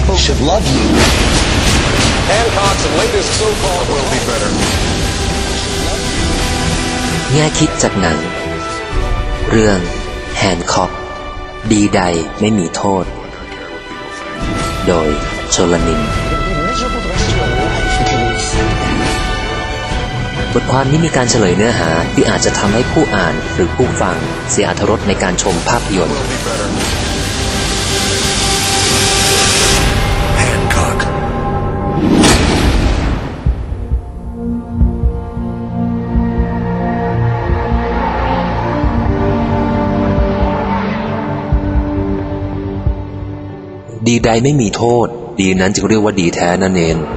people should love you. Hancock's latest so-called will be better. แง่คิดจากหนังเรื่องแฮนค็อกดีใดไม่มีโทษโดยชลนินบทความนี้มีการเฉลยเนื้อหาที่อาจจะทำให้ผู้อ่านหรือผู้ฟังเสียอรรถรสในการชมภาพยนตร์ดีใดไม่มีโทษดีนั้นจึงเรียกว่าดีแท้นั่นเอง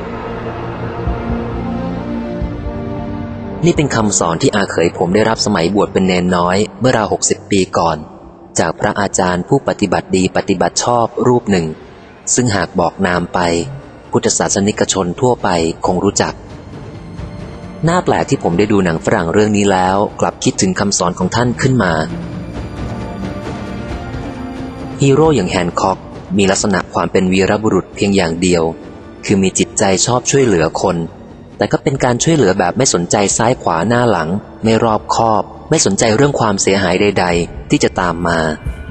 นี่เป็นคำสอนที่อาเขยผมได้รับสมัยบวชเป็นเณรน้อยเมื่อราว60 ปีก่อนจากพระอาจารย์ผู้ปฏิบัติดีปฏิบัติชอบรูปหนึ่งซึ่งหากบอกนามไปพุทธศาสนิกชนทั่วไปคงรู้จักน่าแปลกที่ผมได้ดูหนังฝรั่งเรื่องนี้แล้วกลับคิดถึงคำสอนของท่านขึ้นมาฮีโร่อย่างแฮนค็อกมีลักษณะความเป็นวีรบุรุษเพียงอย่างเดียวคือมีจิตใจชอบช่วยเหลือคนแต่ก็เป็นการช่วยเหลือแบบไม่สนใจซ้ายขวาหน้าหลังไม่รอบคอบไม่สนใจเรื่องความเสียหายใดๆที่จะตามมา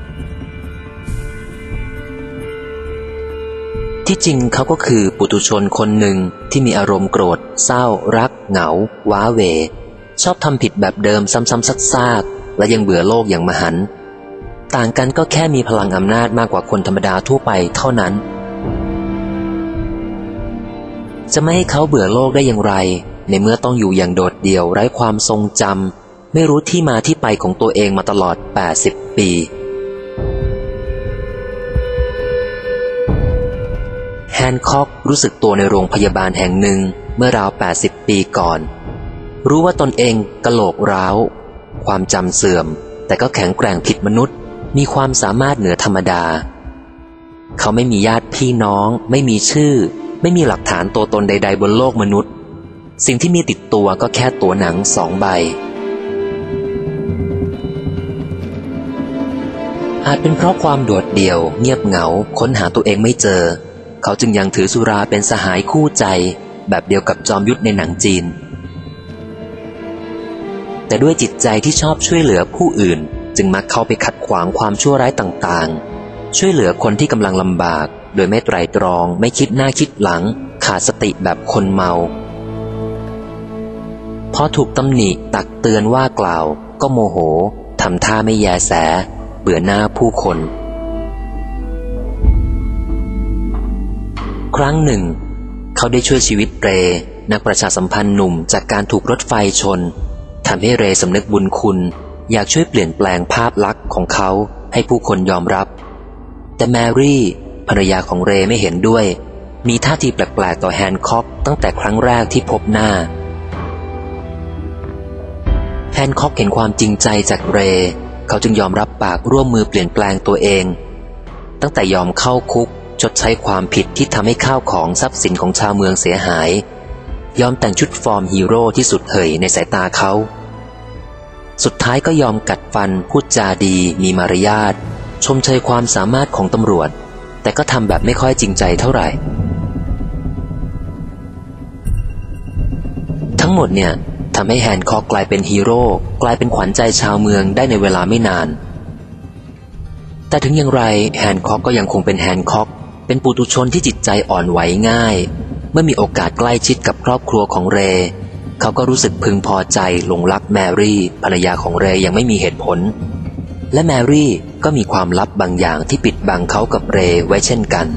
ที่จริงเขาก็คือปุถุชนคนหนึ่งที่มีอารมณ์โกรธเศร้ารักเหงาว้าเหวชอบทำผิดแบบเดิมซ้ำๆซากๆและยังเบื่อโลกอย่างมหันต์ต่างกันก็แค่มีพลังอำนาจมากกว่าคนธรรมดาทั่วไปเท่านั้นจะไม่ให้เขาเบื่อโลกได้อย่างไรในเมื่อต้องอยู่อย่างโดดเดี่ยวไร้ความทรงจำไม่รู้ที่มาที่ไปของตัวเองมาตลอด80 ปีแฮนค็อกรู้สึกตัวในโรงพยาบาลแห่งหนึ่งเมื่อราว80 ปีก่อนรู้ว่าตนเองกะโหลกร้าวความจำเสื่อมแต่ก็แข็งแกร่งผิดมนุษย์มีความสามารถเหนือธรรมดาเขาไม่มีญาติพี่น้องไม่มีชื่อไม่มีหลักฐานตัวตนใดๆบนโลกมนุษย์สิ่งที่มีติดตัวก็แค่ตั๋วหนัง2 ใบอาจเป็นเพราะความโดดเดี่ยวเงียบเหงาค้นหาตัวเองไม่เจอเขาจึงยังถือสุราเป็นสหายคู่ใจแบบเดียวกับจอมยุทธในหนังจีนแต่ด้วยจิตใจที่ชอบช่วยเหลือผู้อื่นจึงมักเข้าไปขัดขวางความชั่วร้ายต่างๆช่วยเหลือคนที่กำลังลำบากโดยไม่ไตร่ตรองไม่คิดหน้าคิดหลังขาดสติแบบคนเมาพอถูกตำหนิตักเตือนว่ากล่าวก็โมโหทำท่าไม่แยแสเบื่อหน้าผู้คนครั้งหนึ่งเขาได้ช่วยชีวิตเรนักประชาสัมพันธ์หนุ่มจากการถูกรถไฟชนทำให้เรสำนึกบุญคุณอยากช่วยเปลี่ยนแปลงภาพลักษณ์ของเขาให้ผู้คนยอมรับแต่แมรี่ภรรยาของเรไม่เห็นด้วยมีท่าทีแปลกๆต่อแฮนค็อกตั้งแต่ครั้งแรกที่พบหน้าแฮนค็อกเห็นความจริงใจจากเรเขาจึงยอมรับปากร่วมมือเปลี่ยนแปลงตัวเองตั้งแต่ยอมเข้าคุกชดใช้ความผิดที่ทำให้ข้าวของทรัพย์สินของชาวเมืองเสียหายยอมแต่งชุดฟอร์มฮีโร่ที่สุดเห่ยในสายตาเขาสุดท้ายก็ยอมกัดฟันพูดจาดีมีมารยาทชมเชยความสามารถของตำรวจแต่ก็ทำแบบไม่ค่อยจริงใจเท่าไหร่ทั้งหมดเนี่ยทำให้แฮนค็อกกลายเป็นฮีโร่กลายเป็นขวัญใจชาวเมืองได้ในเวลาไม่นานแต่ถึงอย่างไรแฮนค็อกก็ยังคงเป็นแฮนค็อกเป็นปุถุชนที่จิตใจอ่อนไหวง่ายเมื่อมีโอกาสใกล้ชิดกับครอบครัวของเรเขาก็รู้สึกพึงพอใจหลงรักแมรี่ภรรยาของเรยังไม่มีเหตุผลและแมรี่ก็มีความลับบางอย่างที่ปิดบังเขากับเรไว้เช่นกัน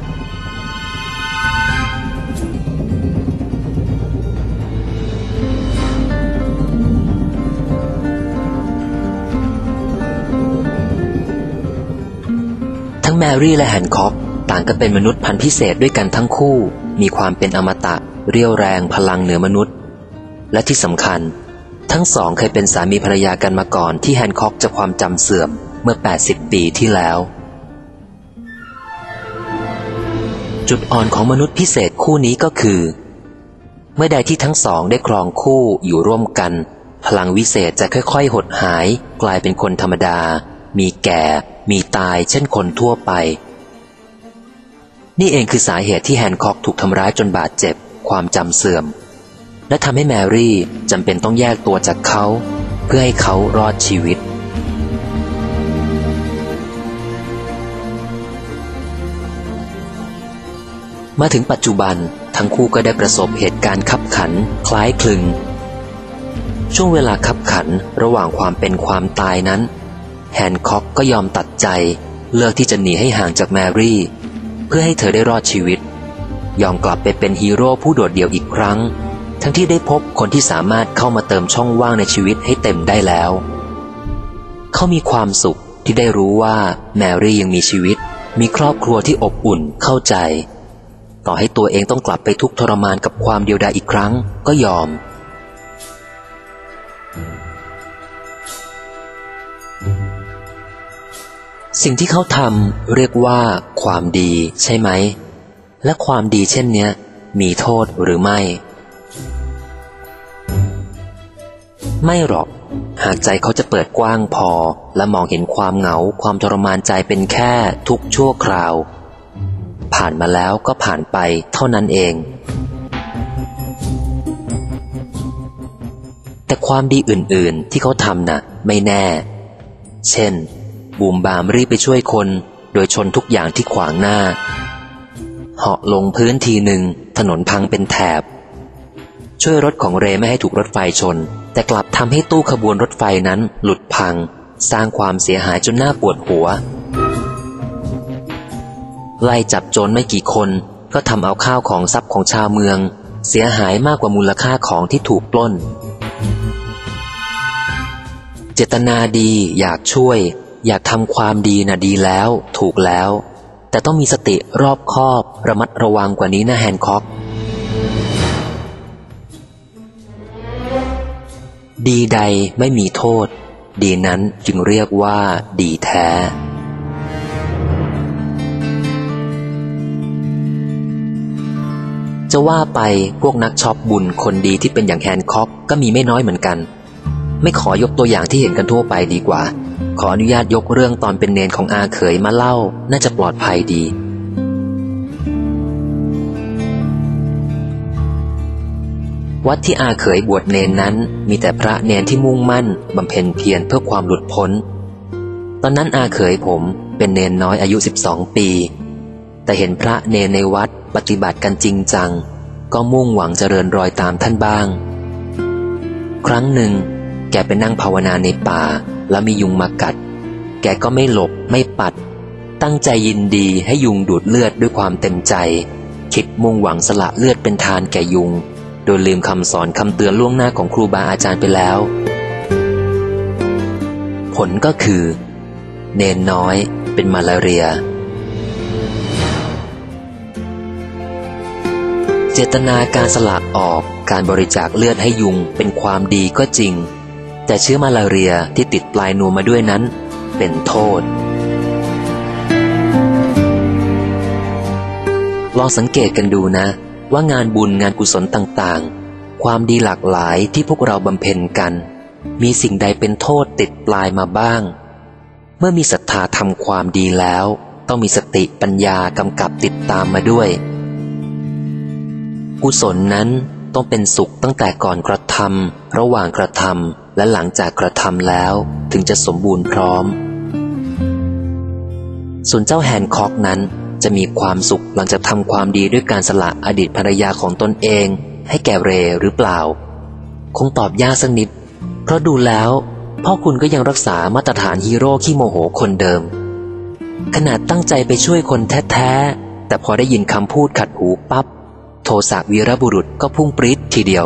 ทั้งแมรี่และแฮนค็อกต่างก็เป็นมนุษย์พันธุ์พิเศษด้วยกันทั้งคู่มีความเป็นอมตะเรี่ยวแรงพลังเหนือมนุษย์และที่สำคัญทั้งสองเคยเป็นสามีภรรยากันมาก่อนที่แฮนค็อกจะความจำเสื่อมเมื่อ80 ปีที่แล้วจุดอ่อนของมนุษย์พิเศษคู่นี้ก็คือเมื่อใดที่ทั้งสองได้ครองคู่อยู่ร่วมกันพลังวิเศษจะค่อยๆหดหายกลายเป็นคนธรรมดามีแก่มีตายเช่นคนทั่วไปนี่เองคือสาเหตุที่แฮนค็อกถูกทำร้ายจนบาดเจ็บความจำเสื่อมและทำให้แมรี่จำเป็นต้องแยกตัวจากเขาเพื่อให้เขารอดชีวิตมาถึงปัจจุบันทั้งคู่ก็ได้ประสบเหตุการณ์คับขันคล้ายคลึงช่วงเวลาคับขันระหว่างความเป็นความตายนั้นแฮนค็อกก็ยอมตัดใจเลือกที่จะหนีให้ห่างจากแมรี่เพื่อให้เธอได้รอดชีวิตยอมกลับไปเป็นฮีโร่ผู้โดดเดี่ยวอีกครั้งทั้งที่ได้พบคนที่สามารถเข้ามาเติมช่องว่างในชีวิตให้เต็มได้แล้วเขามีความสุขที่ได้รู้ว่าแมรี่ยังมีชีวิตมีครอบครัวที่อบอุ่นเข้าใจต่อให้ตัวเองต้องกลับไปทุกข์ทรมานกับความเดียวดายอีกครั้งก็ยอมสิ่งที่เขาทำเรียกว่าความดีใช่ไหมและความดีเช่นเนี้ยมีโทษหรือไม่ไม่หรอกหากใจเขาจะเปิดกว้างพอและมองเห็นความเหงาความทรมานใจเป็นแค่ทุกข์ชั่วคราวผ่านมาแล้วก็ผ่านไปเท่านั้นเองแต่ความดีอื่นๆที่เขาทำน่ะไม่แน่เช่นบูมบามรีบไปช่วยคนโดยชนทุกอย่างที่ขวางหน้าเหาะลงพื้นทีหนึ่งถนนพังเป็นแถบช่วยรถของเรไม่ให้ถูกรถไฟชนแต่กลับทำให้ตู้ขบวนรถไฟนั้นหลุดพังสร้างความเสียหายจนน่าปวดหัวไล่จับโจรไม่กี่คนก็ทำเอาข้าวของทรัพย์ของชาวเมืองเสียหายมากกว่ามูลค่าของที่ถูกปล้นเจตนาดีอยากช่วยอยากทำความดีน่ะดีแล้วถูกแล้วแต่ต้องมีสติรอบคอบระมัดระวังกว่านี้นะแฮนค็อกดีใดไม่มีโทษดีนั้นจึงเรียกว่าดีแท้จะว่าไปพวกนักช็อปบุญคนดีที่เป็นอย่างแฮนค็อกก็มีไม่น้อยเหมือนกันไม่ขอยกตัวอย่างที่เห็นกันทั่วไปดีกว่าขออนุญาตยกเรื่องตอนเป็นเนนของอาเขยมาเล่าน่าจะปลอดภัยดีวัดที่อาเขยบวชเนนนั้นมีแต่พระเนนที่มุ่งมั่นบำเพ็ญเพียรเพื่อความหลุดพ้นตอนนั้นอาเขยผมเป็นเนนน้อยอายุ12 ปีแต่เห็นพระเนนในวัดปฏิบัติกันจริงจังก็มุ่งหวังเจริญรอยตามท่านบ้างครั้งหนึ่งแกไปนั่งภาวนาในป่าแล้วมียุงมากัดแกก็ไม่หลบไม่ปัดตั้งใจยินดีให้ยุงดูดเลือดด้วยความเต็มใจคิดมุ่งหวังสละเลือดเป็นทานแก่ยุงโดยลืมคำสอนคำเตือนล่วงหน้าของครูบาอาจารย์ไปแล้วผลก็คือเนนน้อยเป็นมาลาเรียเจตนาการสละออกการบริจาคเลือดให้ยุงเป็นความดีก็จริงแต่เชื้อมาลาเรียที่ติดปลายนวมมาด้วยนั้นเป็นโทษลองสังเกตกันดูนะว่างานบุญงานกุศลต่างๆความดีหลากหลายที่พวกเราบำเพ็ญกันมีสิ่งใดเป็นโทษติดปลายมาบ้างเมื่อมีศรัทธาทำความดีแล้วต้องมีสติปัญญากำกับติดตามมาด้วยกุศลนั้นต้องเป็นสุขตั้งแต่ก่อนกระทำระหว่างกระทำและหลังจากกระทำแล้วถึงจะสมบูรณ์พร้อมส่วนเจ้าแฮนค็อกนั้นจะมีความสุขหลังจากทำความดีด้วยการสละอดีตภรรยาของตนเองให้แก่เรหรือเปล่าคงตอบยากสักนิดเพราะดูแล้วพ่อคุณก็ยังรักษามาตรฐานฮีโร่ขี้โมโหคนเดิมขนาดตั้งใจไปช่วยคนแท้ๆแต่พอได้ยินคำพูดขัดหูปั๊บโทสะวีรบุรุษก็พุ่งปรี๊ดทีเดียว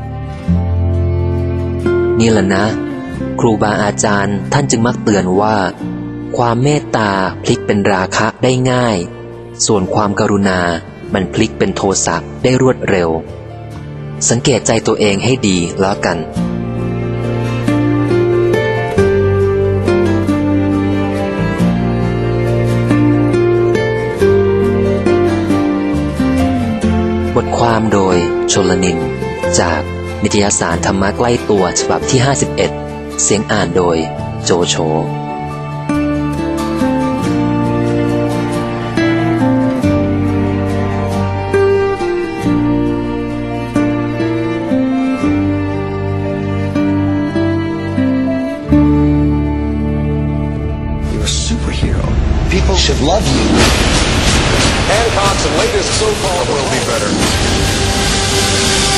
นี่แหละนะครูบาอาจารย์ท่านจึงมักเตือนว่าความเมตตาพลิกเป็นราคะได้ง่ายส่วนความกรุณามันพลิกเป็นโทสะได้รวดเร็วสังเกตใจตัวเองให้ดีแล้วกันบทความโดยชลนินจากนิตยสารธรรมะใกล้ตัวฉบับที่51เสียงอ่านโดยโจโฉ a superhero. People should love you. Hancock's latest so-called The world will be better.